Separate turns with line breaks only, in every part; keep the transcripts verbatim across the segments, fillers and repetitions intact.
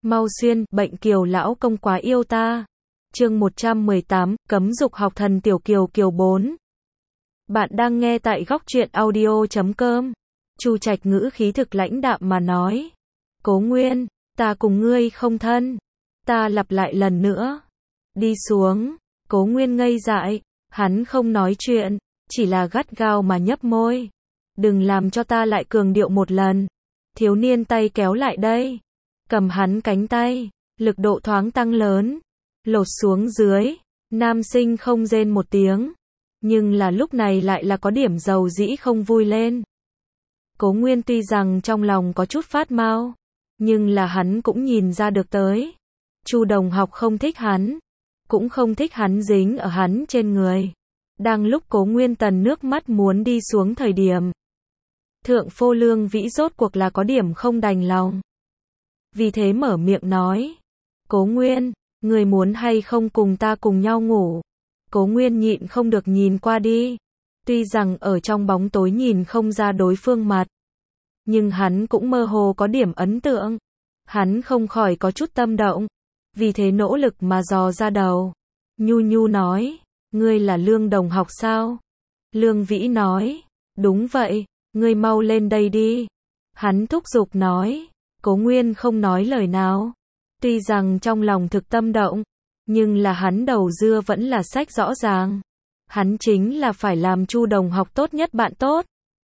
Mau xuyên, bệnh kiều lão công quá yêu ta. Chương một trăm mười tám, cấm dục học thần tiểu kiều kiều bốn. Bạn đang nghe tại góc truyện audio chấm com. Chu Trạch ngữ khí thực lãnh đạm mà nói. Cố Nguyên, ta cùng ngươi không thân. Ta lặp lại lần nữa. Đi xuống. Cố Nguyên ngây dại. Hắn không nói chuyện, chỉ là gắt gao mà nhấp môi. Đừng làm cho ta lại cường điệu một lần. Thiếu niên tay kéo lại đây. Cầm hắn cánh tay. Lực độ thoáng tăng lớn. Lột xuống dưới. Nam sinh không rên một tiếng. Nhưng là lúc này lại là có điểm dầu dĩ không vui lên. Cố Nguyên tuy rằng trong lòng có chút phát mau, nhưng là hắn cũng nhìn ra được tới. Chu đồng học không thích hắn, cũng không thích hắn dính ở hắn trên người. Đang lúc Cố Nguyên tần nước mắt muốn đi xuống thời điểm, Thượng Phô Lương Vĩ rốt cuộc là có điểm không đành lòng. Vì thế mở miệng nói, Cố Nguyên, người muốn hay không cùng ta cùng nhau ngủ? Cố Nguyên nhịn không được nhìn qua đi. Tuy rằng ở trong bóng tối nhìn không ra đối phương mặt, nhưng hắn cũng mơ hồ có điểm ấn tượng. Hắn không khỏi có chút tâm động, vì thế nỗ lực mà dò ra đầu. Nhu nhu nói, ngươi là Lương đồng học sao? Lương Vĩ nói, đúng vậy, ngươi mau lên đây đi. Hắn thúc giục nói. Cố Nguyên không nói lời nào. Tuy rằng trong lòng thực tâm động, nhưng là hắn đầu dưa vẫn là sách rõ ràng. Hắn chính là phải làm Chu đồng học tốt nhất bạn tốt.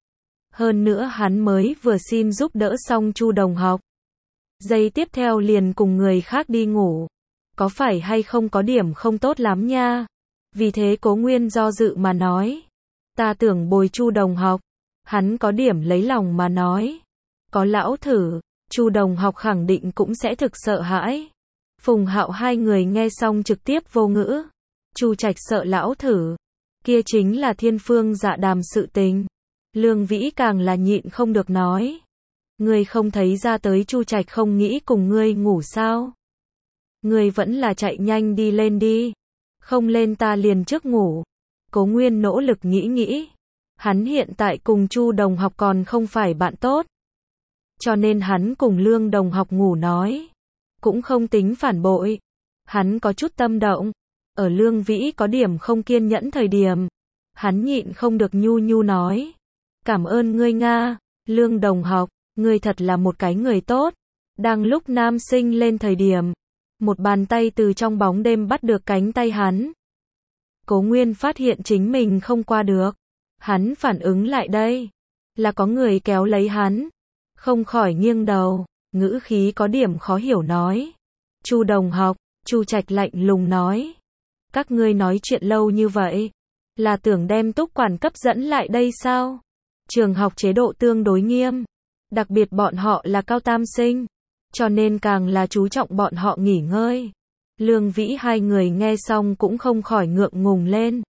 Hơn nữa hắn mới vừa xin giúp đỡ xong Chu đồng học. Giây tiếp theo liền cùng người khác đi ngủ. Có phải hay không có điểm không tốt lắm nha. Vì thế Cố Nguyên do dự mà nói. Ta tưởng bồi Chu đồng học. Hắn có điểm lấy lòng mà nói. Có lão thử, Chu đồng học khẳng định cũng sẽ thực sợ hãi. Phùng Hạo hai người nghe xong trực tiếp vô ngữ. Chu Trạch sợ lão thử, kia chính là thiên phương dạ đàm sự tình. Lương Vĩ càng là nhịn không được nói. Ngươi không thấy ra tới Chu Trạch không nghĩ cùng ngươi ngủ sao? Ngươi vẫn là chạy nhanh đi lên đi. Không lên ta liền trước ngủ. Cố Nguyên nỗ lực nghĩ nghĩ. Hắn hiện tại cùng Chu đồng học còn không phải bạn tốt. Cho nên hắn cùng Lương đồng học ngủ nói. Cũng không tính phản bội. Hắn có chút tâm động. Ở Lương Vĩ có điểm không kiên nhẫn thời điểm. Hắn nhịn không được nhu nhu nói. Cảm ơn ngươi Nga, Lương đồng học, ngươi thật là một cái người tốt. Đang lúc nam sinh lên thời điểm, một bàn tay từ trong bóng đêm bắt được cánh tay hắn. Cố Nguyên phát hiện chính mình không qua được. Hắn phản ứng lại đây. Là có người kéo lấy hắn. Không khỏi nghiêng đầu, ngữ khí có điểm khó hiểu nói. Chu đồng học, Chu Trạch lạnh lùng nói. Các ngươi nói chuyện lâu như vậy, là tưởng đem Túc quản cấp dẫn lại đây sao? Trường học chế độ tương đối nghiêm, đặc biệt bọn họ là cao tam sinh, cho nên càng là chú trọng bọn họ nghỉ ngơi. Lương Vĩ hai người nghe xong cũng không khỏi ngượng ngùng lên.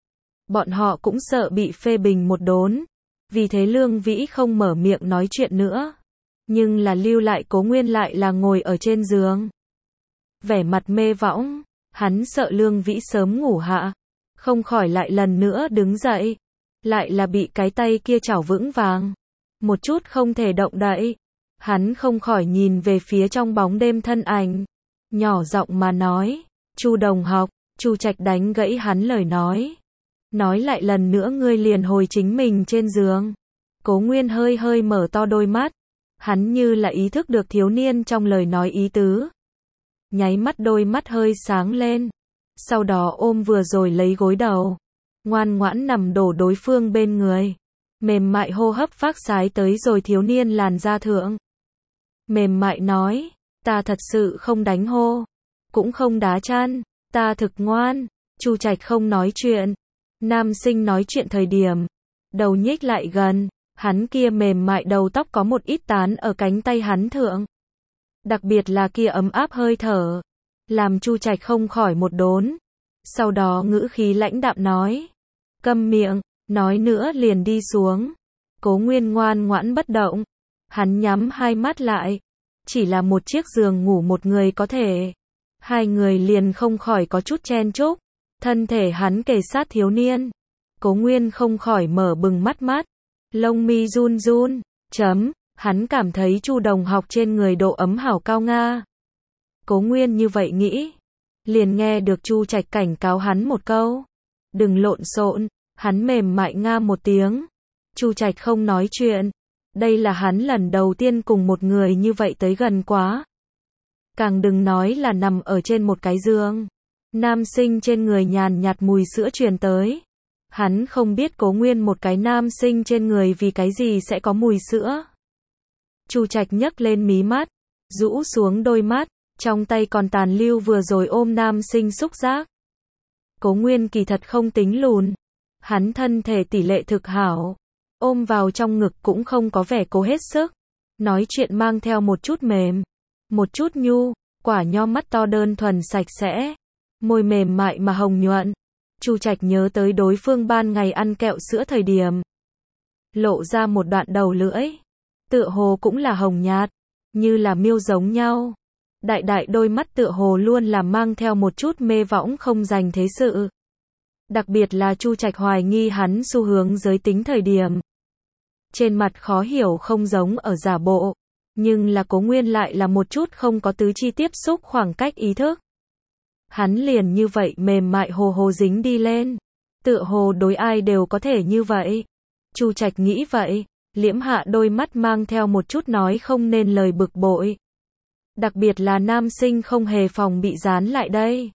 Bọn họ cũng sợ bị phê bình một đốn, vì thế Lương Vĩ không mở miệng nói chuyện nữa. Nhưng là lưu lại Cố Nguyên lại là ngồi ở trên giường. Vẻ mặt mê võng, hắn sợ Lương Vĩ sớm ngủ hạ, không khỏi lại lần nữa đứng dậy. Lại là bị cái tay kia chảo vững vàng, một chút không thể động đậy. Hắn không khỏi nhìn về phía trong bóng đêm thân ảnh, nhỏ giọng mà nói, Chu đồng học. Chu Trạch đánh gãy hắn lời nói. Nói lại lần nữa ngươi liền hồi chính mình trên giường. Cố Nguyên hơi hơi mở to đôi mắt. Hắn như là ý thức được thiếu niên trong lời nói ý tứ. Nháy mắt đôi mắt hơi sáng lên. Sau đó ôm vừa rồi lấy gối đầu. Ngoan ngoãn nằm đổ đối phương bên người. Mềm mại hô hấp phát sái tới rồi thiếu niên làn da thượng. Mềm mại nói, ta thật sự không đánh hô. Cũng không đá chăn. Ta thực ngoan. Chu Trạch không nói chuyện. Nam sinh nói chuyện thời điểm. Đầu nhích lại gần. Hắn kia mềm mại đầu tóc có một ít tán ở cánh tay hắn thượng. Đặc biệt là kia ấm áp hơi thở. Làm Chu Trạch không khỏi một đốn. Sau đó ngữ khí lãnh đạm nói. Câm miệng, nói nữa liền đi xuống. Cố Nguyên ngoan ngoãn bất động. Hắn nhắm hai mắt lại. Chỉ là một chiếc giường ngủ một người có thể. Hai người liền không khỏi có chút chen chúc. Thân thể hắn kề sát thiếu niên. Cố Nguyên không khỏi mở bừng mắt mắt. Lông mi run run. Chấm, hắn cảm thấy Chu đồng học trên người độ ấm hảo cao nga. Cố Nguyên như vậy nghĩ, liền nghe được Chu Trạch cảnh cáo hắn một câu. Đừng lộn xộn, hắn mềm mại nga một tiếng. Chu Trạch không nói chuyện. Đây là hắn lần đầu tiên cùng một người như vậy tới gần quá. Càng đừng nói là nằm ở trên một cái giường. Nam sinh trên người nhàn nhạt mùi sữa truyền tới. Hắn không biết Cố Nguyên một cái nam sinh trên người vì cái gì sẽ có mùi sữa. Chu Trạch nhấc lên mí mắt, rũ xuống đôi mắt, trong tay còn tàn lưu vừa rồi ôm nam sinh xúc giác. Cố Nguyên kỳ thật không tính lùn. Hắn thân thể tỷ lệ thực hảo. Ôm vào trong ngực cũng không có vẻ cố hết sức. Nói chuyện mang theo một chút mềm, một chút nhu, quả nho mắt to đơn thuần sạch sẽ. Môi mềm mại mà hồng nhuận. Chu Trạch nhớ tới đối phương ban ngày ăn kẹo sữa thời điểm. Lộ ra một đoạn đầu lưỡi. Tựa hồ cũng là hồng nhạt, như là miêu giống nhau. Đại đại đôi mắt tựa hồ luôn là mang theo một chút mê võng không dành thế sự. Đặc biệt là Chu Trạch hoài nghi hắn xu hướng giới tính thời điểm. Trên mặt khó hiểu không giống ở giả bộ, nhưng là Cố Nguyên lại là một chút không có tứ chi tiếp xúc khoảng cách ý thức. Hắn liền như vậy mềm mại hồ hồ dính đi lên. Tựa hồ đối ai đều có thể như vậy. Chu Trạch nghĩ vậy, liễm hạ đôi mắt mang theo một chút nói không nên lời bực bội. Đặc biệt là nam sinh không hề phòng bị dán lại đây.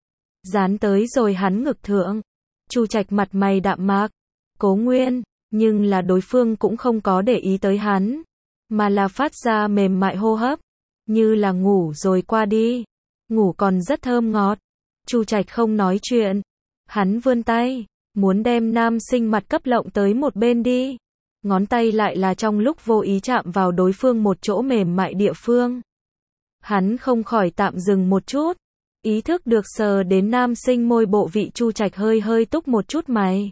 Dán tới rồi hắn ngực thượng. Chu Trạch mặt mày đạm mạc. Cố Nguyên, nhưng là đối phương cũng không có để ý tới hắn, mà là phát ra mềm mại hô hấp, như là ngủ rồi qua đi. Ngủ còn rất thơm ngọt. Chu Trạch không nói chuyện. Hắn vươn tay, muốn đem nam sinh mặt cấp lộng tới một bên đi. Ngón tay lại là trong lúc vô ý chạm vào đối phương một chỗ mềm mại địa phương. Hắn không khỏi tạm dừng một chút. Ý thức được sờ đến nam sinh môi bộ vị. Chu Trạch hơi hơi túc một chút mày.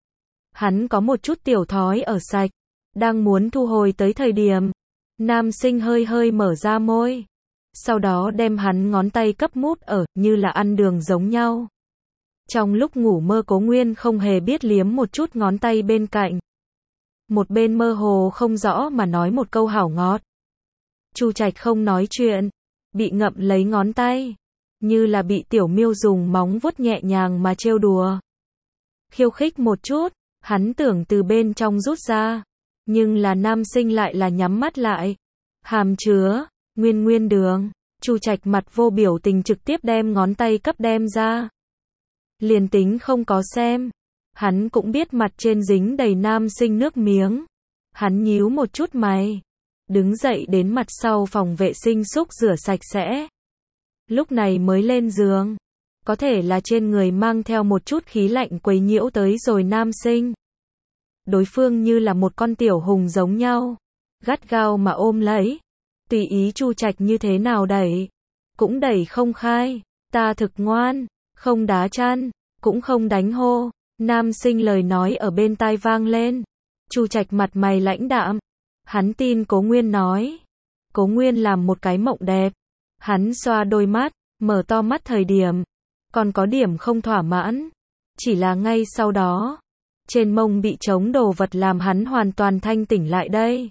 Hắn có một chút tiểu thói ở sạch. Đang muốn thu hồi tới thời điểm. Nam sinh hơi hơi mở ra môi. Sau đó đem hắn ngón tay cấp mút ở, như là ăn đường giống nhau. Trong lúc ngủ mơ Cố Nguyên không hề biết liếm một chút ngón tay bên cạnh. Một bên mơ hồ không rõ mà nói một câu hảo ngọt. Chu Trạch không nói chuyện, bị ngậm lấy ngón tay, như là bị tiểu miêu dùng móng vuốt nhẹ nhàng mà trêu đùa. Khiêu khích một chút, hắn tưởng từ bên trong rút ra, nhưng là nam sinh lại là nhắm mắt lại. Hàm chứa nguyên nguyên đường. Chu Trạch mặt vô biểu tình trực tiếp đem ngón tay cấp đem ra. Liền tính không có xem, hắn cũng biết mặt trên dính đầy nam sinh nước miếng. Hắn nhíu một chút mày, đứng dậy đến mặt sau phòng vệ sinh xúc rửa sạch sẽ. Lúc này mới lên giường. Có thể là trên người mang theo một chút khí lạnh quấy nhiễu tới rồi nam sinh. Đối phương như là một con tiểu hùng giống nhau, gắt gao mà ôm lấy. Tùy ý Chu Trạch như thế nào đẩy, cũng đẩy không khai. Ta thực ngoan, không đá chăn, cũng không đánh hô. Nam sinh lời nói ở bên tai vang lên. Chu Trạch mặt mày lãnh đạm. Hắn tin Cố Nguyên nói. Cố Nguyên làm một cái mộng đẹp. Hắn xoa đôi mắt, mở to mắt thời điểm, còn có điểm không thỏa mãn. Chỉ là ngay sau đó, trên mông bị trống đồ vật làm hắn hoàn toàn thanh tỉnh lại đây.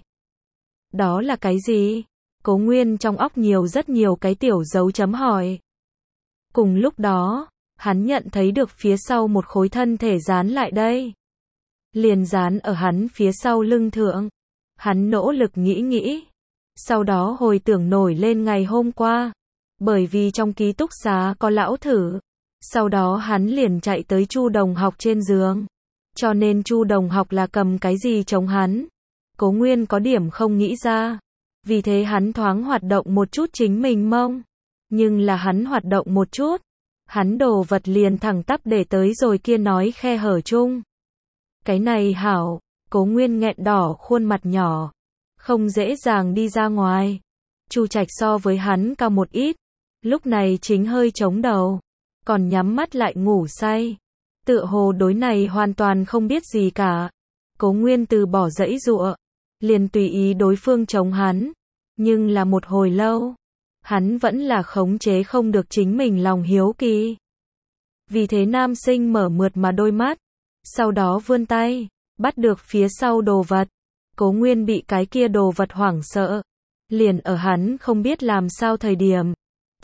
Đó là cái gì? Cố Nguyên trong óc nhiều rất nhiều cái tiểu dấu chấm hỏi. Cùng lúc đó, hắn nhận thấy được phía sau một khối thân thể dán lại đây. Liền dán ở hắn phía sau lưng thượng. Hắn nỗ lực nghĩ nghĩ. Sau đó hồi tưởng nổi lên ngày hôm qua. Bởi vì trong ký túc xá có lão thử. Sau đó hắn liền chạy tới Chu đồng học trên giường. Cho nên Chu đồng học là cầm cái gì chống hắn. Cố Nguyên có điểm không nghĩ ra. Vì thế hắn thoáng hoạt động một chút chính mình mông. Nhưng là hắn hoạt động một chút, hắn đồ vật liền thẳng tắp để tới rồi kia nói khe hở chung. Cái này hảo. Cố Nguyên nghẹn đỏ khuôn mặt nhỏ, không dễ dàng đi ra ngoài. Chu Trạch so với hắn cao một ít, lúc này chính hơi chống đầu, còn nhắm mắt lại ngủ say. Tựa hồ đối này hoàn toàn không biết gì cả. Cố Nguyên từ bỏ giãy giụa, liền tùy ý đối phương chống hắn. Nhưng là một hồi lâu, hắn vẫn là khống chế không được chính mình lòng hiếu kỳ. Vì thế nam sinh mở mượt mà đôi mắt, sau đó vươn tay, bắt được phía sau đồ vật. Cố Nguyên bị cái kia đồ vật hoảng sợ. Liền ở hắn không biết làm sao thời điểm,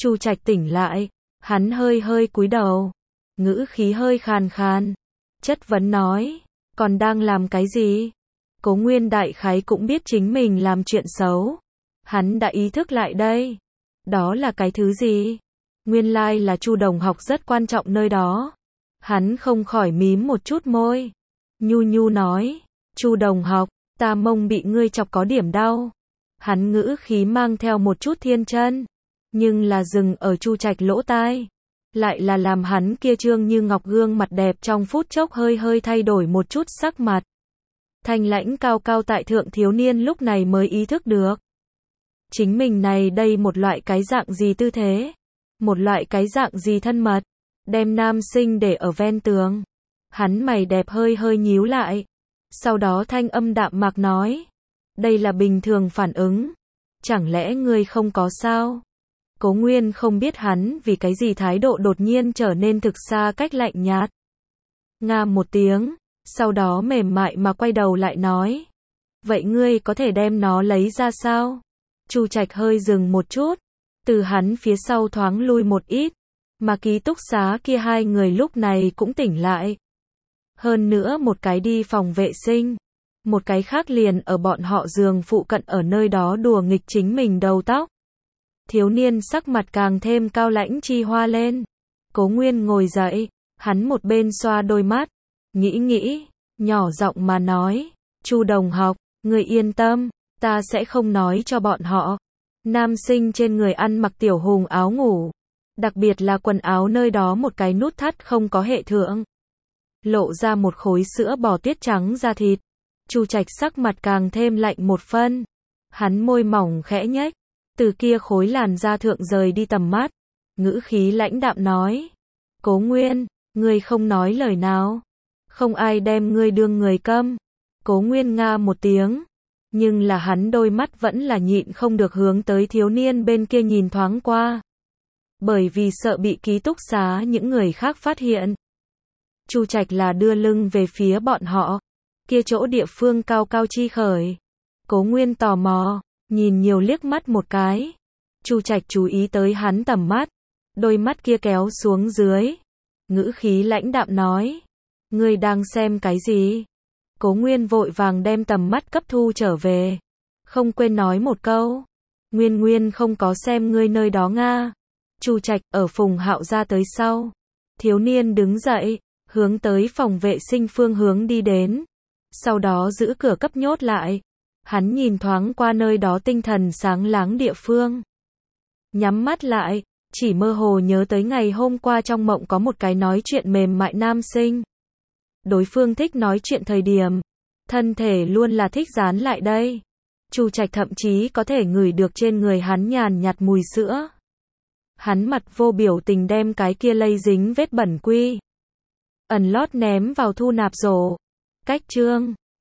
Chu Trạch tỉnh lại, hắn hơi hơi cúi đầu, ngữ khí hơi khàn khàn, chất vấn nói, còn đang làm cái gì? Cố Nguyên đại khái cũng biết chính mình làm chuyện xấu. Hắn đã ý thức lại đây. Đó là cái thứ gì? Nguyên lai là Chu đồng học rất quan trọng nơi đó. Hắn không khỏi mím một chút môi. Nhu nhu nói, Chu đồng học, ta mông bị ngươi chọc có điểm đau. Hắn ngữ khí mang theo một chút thiên chân, nhưng là dừng ở Chu Trạch lỗ tai, lại là làm hắn kia trương như ngọc gương mặt đẹp trong phút chốc hơi hơi thay đổi một chút sắc mặt. Thanh lãnh cao cao tại thượng thiếu niên lúc này mới ý thức được. Chính mình này đây một loại cái dạng gì tư thế, một loại cái dạng gì thân mật, đem nam sinh để ở ven tường. Hắn mày đẹp hơi hơi nhíu lại, sau đó thanh âm đạm mạc nói, đây là bình thường phản ứng, chẳng lẽ ngươi không có sao? Cố Nguyên không biết hắn vì cái gì thái độ đột nhiên trở nên thực xa cách lạnh nhạt. Nga một tiếng, sau đó mềm mại mà quay đầu lại nói, vậy ngươi có thể đem nó lấy ra sao? Chu Trạch hơi dừng một chút, từ hắn phía sau thoáng lui một ít, mà ký túc xá kia hai người lúc này cũng tỉnh lại. Hơn nữa một cái đi phòng vệ sinh, một cái khác liền ở bọn họ giường phụ cận ở nơi đó đùa nghịch chính mình đầu tóc. Thiếu niên sắc mặt càng thêm cao lãnh chi hoa lên. Cố Nguyên ngồi dậy, hắn một bên xoa đôi mắt, nghĩ nghĩ, nhỏ giọng mà nói, Chu đồng học, người yên tâm, ta sẽ không nói cho bọn họ. Nam sinh trên người ăn mặc tiểu hùng áo ngủ, đặc biệt là quần áo nơi đó một cái nút thắt không có hệ thượng, lộ ra một khối sữa bò tiết trắng da thịt. Chu Trạch sắc mặt càng thêm lạnh một phân, hắn môi mỏng khẽ nhếch, từ kia khối làn da thượng rời đi tầm mắt, ngữ khí lãnh đạm nói, Cố Nguyên, ngươi không nói lời nào, không ai đem ngươi đương người câm. Cố Nguyên nga một tiếng, nhưng là hắn đôi mắt vẫn là nhịn không được hướng tới thiếu niên bên kia nhìn thoáng qua, bởi vì sợ bị ký túc xá những người khác phát hiện. Chu Trạch là đưa lưng về phía bọn họ, kia chỗ địa phương cao cao chi khởi. Cố Nguyên tò mò, nhìn nhiều liếc mắt một cái. Chu Trạch chú ý tới hắn tầm mắt, đôi mắt kia kéo xuống dưới, ngữ khí lãnh đạm nói, ngươi đang xem cái gì? Cố Nguyên vội vàng đem tầm mắt cấp thu trở về, không quên nói một câu, Nguyên Nguyên không có xem ngươi nơi đó nga. Chu Trạch ở Phùng Hạo ra tới sau, thiếu niên đứng dậy, hướng tới phòng vệ sinh phương hướng đi đến, sau đó giữ cửa cấp nhốt lại. Hắn nhìn thoáng qua nơi đó tinh thần sáng láng địa phương, nhắm mắt lại, chỉ mơ hồ nhớ tới ngày hôm qua trong mộng có một cái nói chuyện mềm mại nam sinh. Đối phương thích nói chuyện thời điểm, thân thể luôn là thích dán lại đây. Chu Trạch thậm chí có thể ngửi được trên người hắn nhàn nhạt mùi sữa. Hắn mặt vô biểu tình đem cái kia lây dính vết bẩn quy ẩn lót ném vào thu nạp rổ. Cách chương